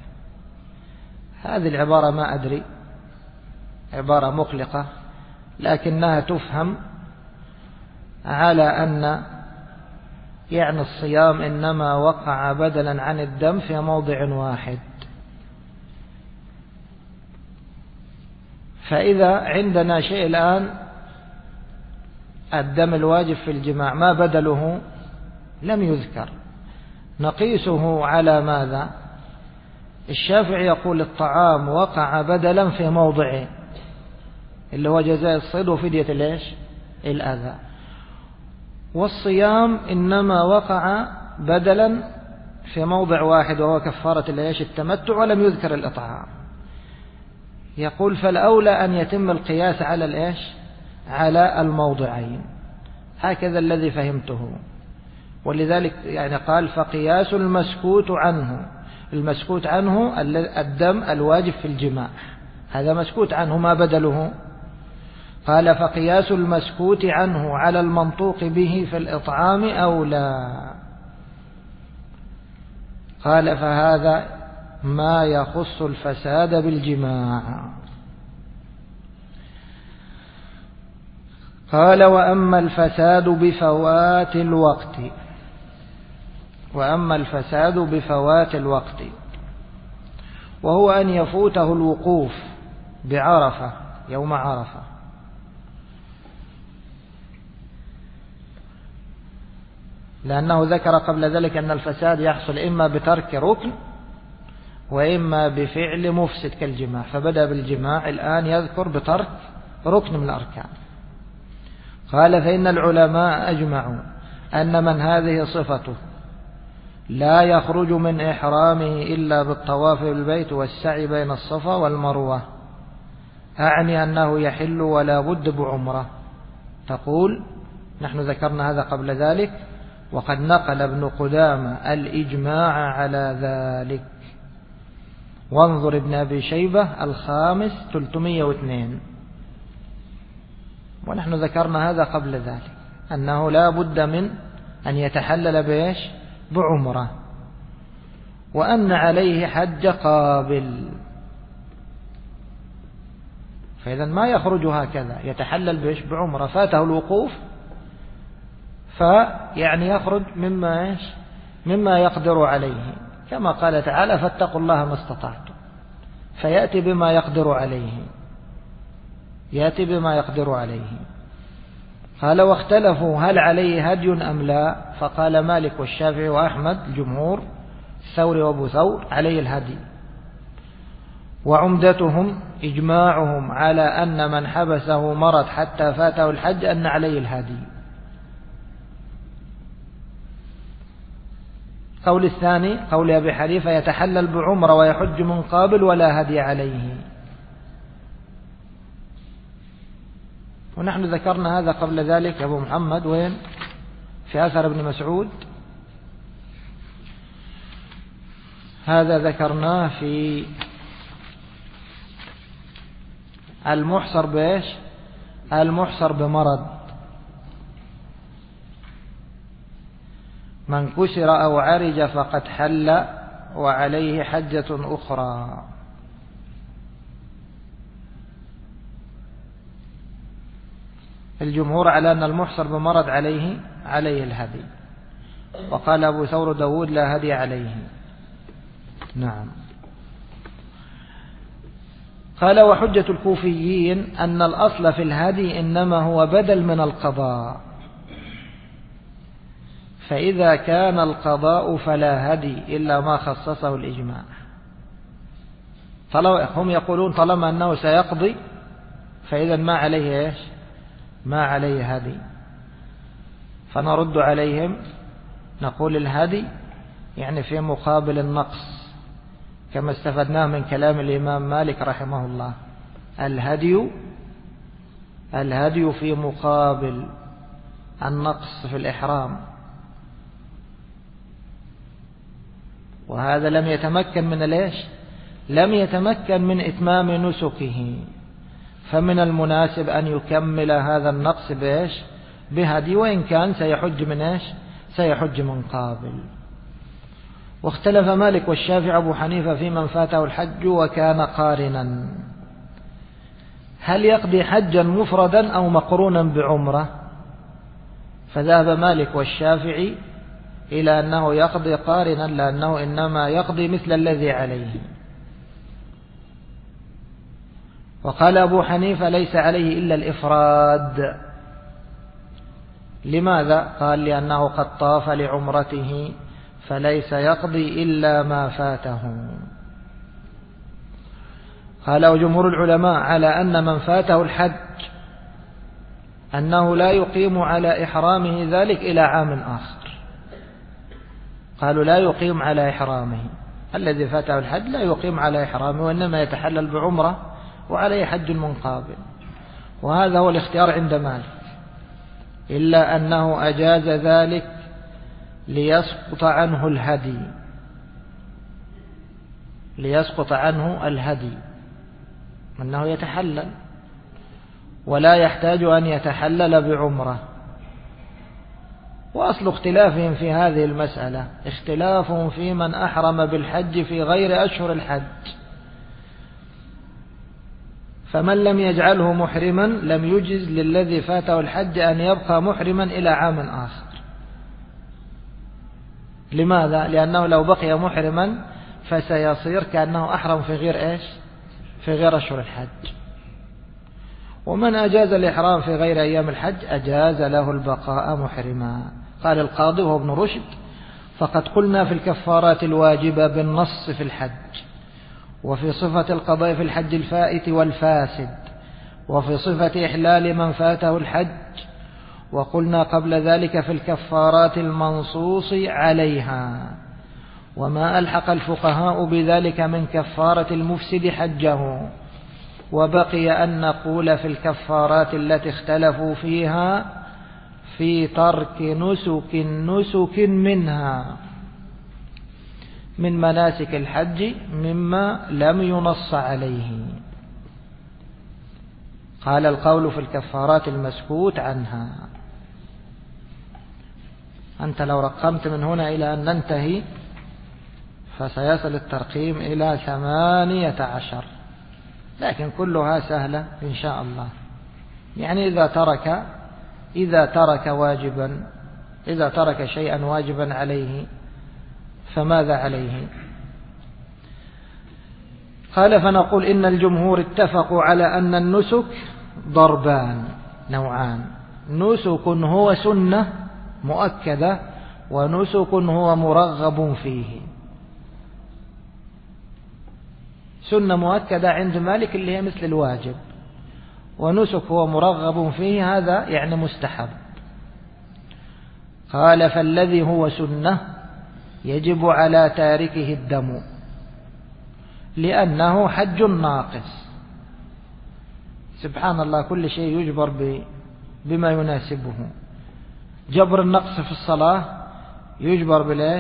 Speaker 1: هذه العبارة ما أدري، عبارة مقلقة، لكنها تفهم على أن يعني الصيام إنما وقع بدلا عن الدم في موضع واحد. فإذا عندنا شيء الآن الدم الواجب في الجماع ما بدله لم يذكر، نقيسه على ماذا؟ الشافعي يقول الطعام وقع بدلا في موضعين اللي هو جزاء الصيد وفدية الإيش؟ الأذى. والصيام إنما وقع بدلا في موضع واحد وهو كفارة الإيش؟ التمتع، ولم يذكر الإطعام. يقول فالأولى أن يتم القياس على الإيش؟ على الموضعين. هكذا الذي فهمته. ولذلك يعني قال فقياس المسكوت عنه. المسكوت عنه الدم الواجب في الجماع، هذا مسكوت عنه ما بدله. قال فقياس المسكوت عنه على المنطوق به في الإطعام أولى. قال فهذا ما يخص الفساد بالجماع. قال وأما الفساد بفوات الوقت، وأما الفساد بفوات الوقت وهو أن يفوته الوقوف بعرفة يوم عرفة، لأنه ذكر قبل ذلك أن الفساد يحصل إما بترك ركن وإما بفعل مفسد كالجماع، فبدأ بالجماع، الآن يذكر بترك ركن من الأركان. قال فإن العلماء أجمعوا أن من هذه صفته لا يخرج من إحرامه إلا بالطواف بالبيت والسعي بين الصفا والمروة، أعني أنه يحل ولا بد بعمرة. تقول نحن ذكرنا هذا قبل ذلك، وقد نقل ابن قدامة الإجماع على ذلك. وانظر ابن أبي شيبة الخامس 302. ونحن ذكرنا هذا قبل ذلك أنه لا بد من أن يتحلل بإيش؟ بعمرة، وأن عليه حج قابل. فإذا ما يخرج هكذا، يتحلل بإيش؟ بعمرة. فاته الوقوف فيعني يخرج مما إيش؟ مما يقدر عليه، كما قال تعالى فاتقوا الله ما استطعتم، فيأتي بما يقدر عليه. يأتي بما يقدر عليه. قال واختلفوا هل عليه هدي أم لا، فقال مالك والشافعي وأحمد الجمهور الثوري وابو ثور عليه الهدي، وعمدتهم إجماعهم على أن من حبسه مرض حتى فاته الحج أن عليه الهدي. قول الثاني قول أبي حنيفة يتحلل بعمرة ويحج من قابل ولا هدي عليه. ونحن ذكرنا هذا قبل ذلك أبو محمد وين في أثر ابن مسعود، هذا ذكرناه في المحصر بإيش؟ المحصر بمرض، من كسر أو عرج فقد حل وعليه حجة أخرى. الجمهور على أن المحصر بمرض عليه الهدي، وقال أبو ثور داود لا هدي عليه. نعم. قال وحجة الكوفيين أن الأصل في الهدي إنما هو بدل من القضاء، فإذا كان القضاء فلا هدي إلا ما خصصه الإجماع. هم يقولون طالما أنه سيقضي فإذا ما عليه إيش؟ ما عليه هدي. فنرد عليهم نقول الهدي يعني في مقابل النقص، كما استفدناه من كلام الإمام مالك رحمه الله، الهدي في مقابل النقص في الإحرام. وهذا لم يتمكن من ليش؟ لم يتمكن من إتمام نسكه، فمن المناسب أن يكمل هذا النقص بإيش؟ بهدي، وإن كان سيحج من إيش؟ سيحج من قابل. واختلف مالك والشافعي أبو حنيفة في من فاته الحج وكان قارنا، هل يقضي حجا مفردا أو مقرونا بعمرة؟ فذهب مالك والشافعي إلى أنه يقضي قارنا، لأنه إنما يقضي مثل الذي عليه. وقال أبو حنيفة ليس عليه إلا الإفراد. لماذا؟ قال لأنه قد طاف لعمرته فليس يقضي إلا ما فاته. قال وجمهور العلماء على أن من فاته الحج أنه لا يقيم على إحرامه ذلك إلى عام آخر. قالوا لا يقيم على إحرامه، الذي فاته الحج لا يقيم على إحرامه، وإنما يتحلل بعمرة وعليه حج من قابل. وهذا هو الاختيار عند مالك، إلا أنه أجاز ذلك ليسقط عنه الهدي، أنه يتحلل ولا يحتاج أن يتحلل بعمرة. وأصل اختلافهم في هذه المسألة اختلافهم في من أحرم بالحج في غير أشهر الحج، فمن لم يجعله محرما لم يجز للذي فاته الحج أن يبقى محرما إلى عام آخر. لماذا؟ لأنه لو بقي محرما فسيصير كأنه أحرم في غير إيش؟ في غير أشهر الحج. ومن أجاز الإحرام في غير أيام الحج أجاز له البقاء محرما. قال القاضي وهو ابن رشد فقد قلنا في الكفارات الواجبة بالنص في الحج، وفي صفة القضاء في الحج الفائت والفاسد، وفي صفة إحلال من فاته الحج، وقلنا قبل ذلك في الكفارات المنصوص عليها، وما ألحق الفقهاء بذلك من كفارة المفسد حجه. وبقي أن نقول في الكفارات التي اختلفوا فيها في ترك نسك منها من مناسك الحج مما لم ينص عليه. قال القول في الكفارات المسكوت عنها. أنت لو رقمت من هنا إلى أن ننتهي فسيصل الترقيم إلى 18، لكن كلها سهلة إن شاء الله. يعني إذا ترك شيئا واجبا عليه فماذا عليه؟ قال فنقول إن الجمهور اتفقوا على أن النسك ضربان نوعان: نسك هو سنة مؤكدة، ونسك هو مرغب فيه. سنة مؤكدة عند مالك اللي هي مثل الواجب، ونسك هو مرغب فيه، هذا يعني مستحب. قال: فالذي هو سنة يجب على تاركه الدم، لأنه حج ناقص. سبحان الله، كل شيء يجبر بما يناسبه. جبر النقص في الصلاة يجبر بالإيش؟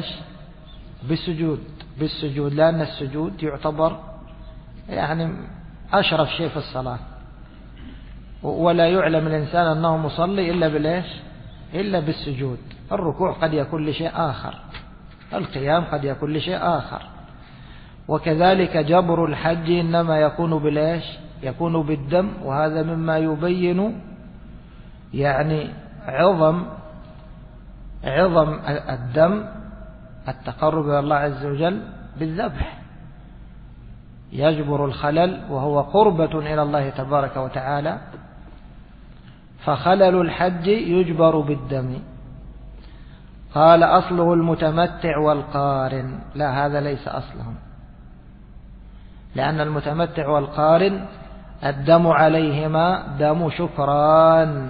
Speaker 1: بالسجود، لأن السجود يعتبر يعني أشرف شيء في الصلاة، ولا يعلم الإنسان أنه مصلي إلا بالإيش؟ إلا بالسجود. الركوع قد يكون لشيء آخر، القيام قد يكون لشيء آخر. وكذلك جبر الحج إنما يكون بالإيش؟ يكون بالدم، وهذا مما يبين يعني عظم الدم، التقرب إلى الله عز وجل بالذبح، يجبر الخلل وهو قربة إلى الله تبارك وتعالى. فخلل الحج يجبر بالدم. قال: أصله المتمتع والقارن. لا، هذا ليس أصلهم، لأن المتمتع والقارن الدم عليهما دم شكران.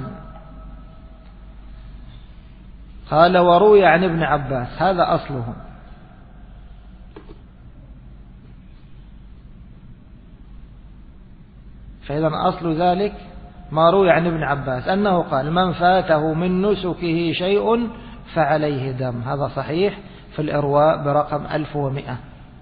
Speaker 1: قال: وروي عن ابن عباس. هذا أصلهم. فإذا أصل ذلك ما روي عن ابن عباس أنه قال: من فاته من نسكه شيء فعليه دم. هذا صحيح في الإرواء برقم 1100.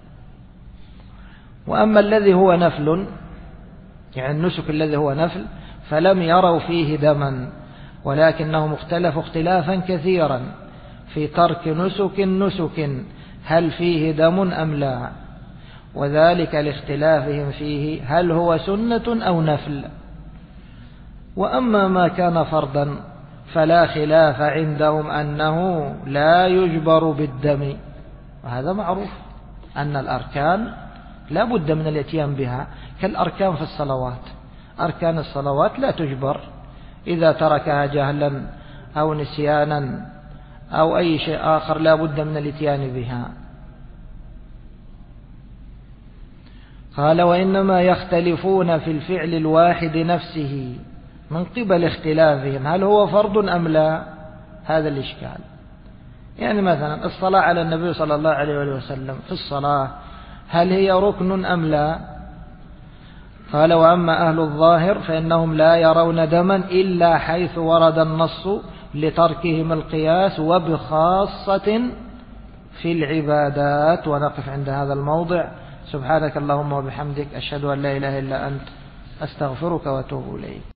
Speaker 1: وأما الذي هو نفل، يعني النسك الذي هو نفل، فلم يروا فيه دما، ولكنهم اختلفوا اختلافا كثيرا في ترك نسك هل فيه دم أم لا، وذلك لاختلافهم فيه هل هو سنة أو نفل. وأما ما كان فرضا فلا خلاف عندهم أنه لا يجبر بالدم، وهذا معروف أن الأركان لا بد من الاتيان بها، كالأركان في الصلوات. أركان الصلوات لا تجبر، إذا تركها جهلا أو نسيانا أو أي شيء آخر لا بد من الاتيان بها. قال: وإنما يختلفون في الفعل الواحد نفسه من قبل اختلافهم هل هو فرض أم لا. هذا الإشكال. يعني مثلا الصلاة على النبي صلى الله عليه وسلم في الصلاة هل هي ركن أم لا؟ قال: وأما أهل الظاهر فإنهم لا يرون دما إلا حيث ورد النص لتركهم القياس، وبخاصة في العبادات. ونقف عند هذا الموضع. سبحانك اللهم وبحمدك، أشهد أن لا إله إلا أنت، أستغفرك وأتوب إليك.